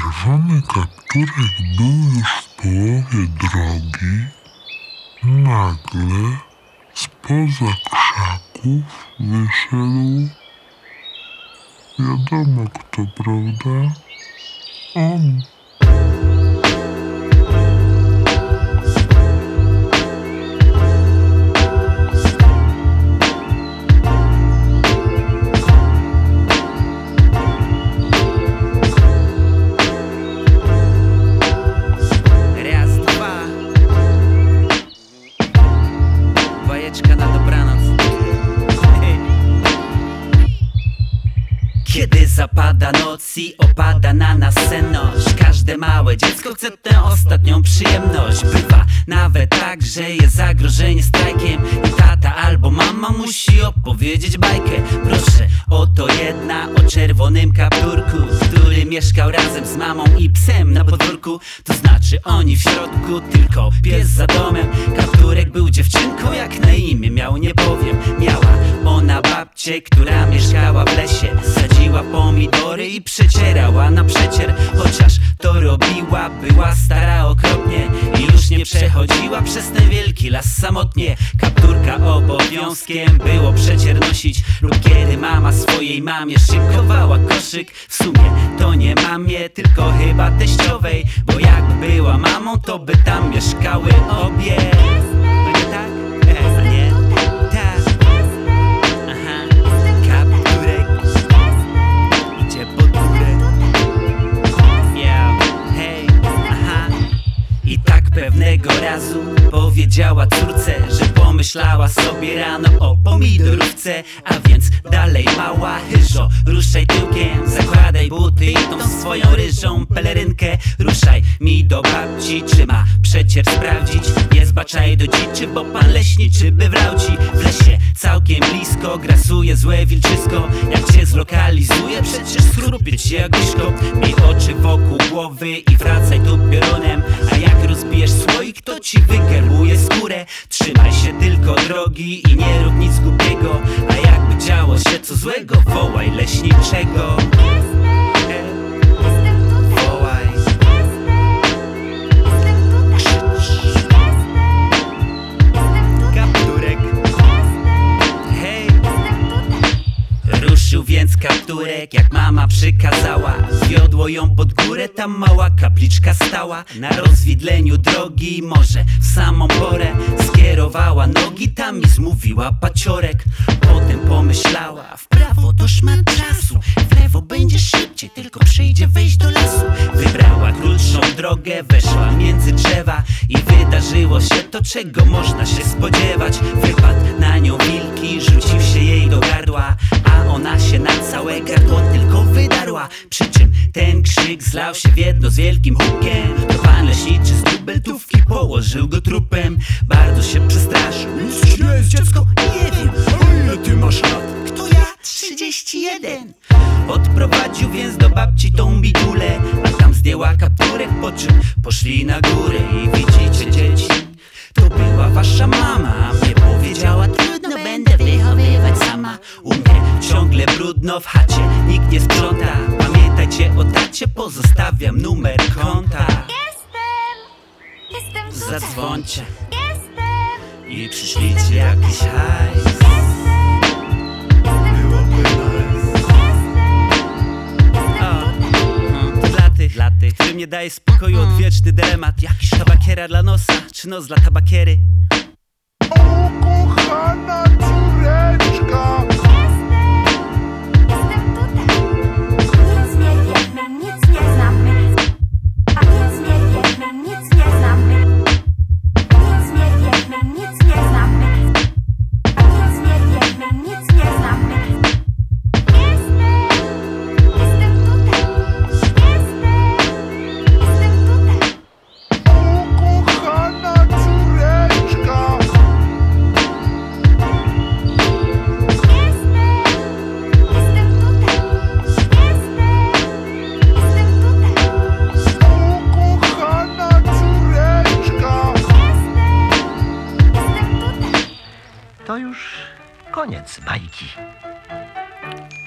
Czerwony kapturek był już w połowie drogi. Nagle spoza krzaków wyszedł, wiadomo kto, prawda? On. Na dobranoc. Kiedy zapada noc i opada na nas senność, każde małe dziecko chce tę ostatnią przyjemność. Bywa nawet tak, że jest zagrożenie strajkiem i tata albo mama musi opowiedzieć bajkę. Proszę, oto jedna o czerwonym kapturku, który mieszkał razem z mamą i psem na podwórku. To znaczy oni w środku, tylko pies za domem. Kapturek był dziewczynką, jak na imię miał, nie powiem. Miała ona babcię, która mieszkała w lesie. Sadziła pomidory i przecierała na przecier. Chociaż to robiła, była stara okropnie i już nie przechodziła przez ten wielki las samotnie. Kapturka obowiązkiem było przecier nosić, lub kiedy mama swojej mamie szykowała koszyk. W sumie to nie mamie, tylko chyba teściowej, bo jakby była mamą, to by tam mieszkały obie. No nie tak? A nie? Tak. Aha. Kapturek idzie pod górę. Yeah. Hej. Aha. I tak pewnego razu powiedziała córce, że pomyślała sobie rano o pomidorówce. A więc dalej mała hyżo, ruszaj tyłkiem, zakładaj buty i tą swoją ryżą pelerynkę. Ruszaj mi do babci, czy ma przecier sprawdzić. Nie zbaczaj do dziczy, bo pan leśniczy by wlał ci. W lesie całkiem blisko grasuje złe wilczysko. Jak cię zlokalizuje, przecież schrupie ci jak liszko. Miej oczy wokół głowy i wracaj tu piorunem. A jak rozbijesz słoik, to ci wygerbuje skórę. Trzymaj się tylko drogi i nie rób nic głupiego. A jakby działo się co złego, wołaj leśniczego. Wołaj. Krzycz. Kapturek. Hej. Ruszył więc kapturek, jak mama przykazała. Zwiodło ją pod górę, tam mała kapliczka stała. Na rozwidleniu drogi, może w samą porę skierowała nogi, tam i zmówiła paciorek. Potem pomyślała, w prawo to szmat czasu, w lewo będzie szybciej, tylko przyjdzie wejść do lasu. Wybrała krótszą drogę, weszła między drzewa i wydarzyło się to, czego można się spodziewać. Wypadł na nią wilki, rzucił się jej do gardła, a ona się na całe gardło tylko wydarła. Przy czym ten krzyk zlał się w jedno z wielkim hukiem. To pan leśniczy z dubeltówki położył go trupem. Bardzo się przestraszył. Gdzie jest dziecko? Nie wiem. A ile ty masz lat? Kto ja? 31. Odprowadził więc do babci tą bidulę, a tam zdjęła kapturek, po czym poszli na górę. I widzicie dzieci, to była wasza mama. Mnie powiedziała, trudno, będę wychowywać sama. U mnie ciągle brudno w chacie, nikt nie sprząta. Pamiętajcie o tacie, pozostawiam numer konta. Jestem tutaj. Zadzwońcie Jestem. i przyślijcie jakiś hajs. Byłoby nice. To dla tych, którym nie daje spokoju odwieczny dylemat. Jakiś tabakiera dla nosa, czy nos dla tabakiery. O, kochana córeczka! Jestem tutaj. Nic nie wiemy, nic nie znamy. A nic nie wiemy, nic nie znamy. Nic nie wiemy, nic nie znamy. A nic nie wiemy, nic nie znamy. Jestem tutaj. Jestem tutaj. O, kochana córeczka! To już koniec bajki.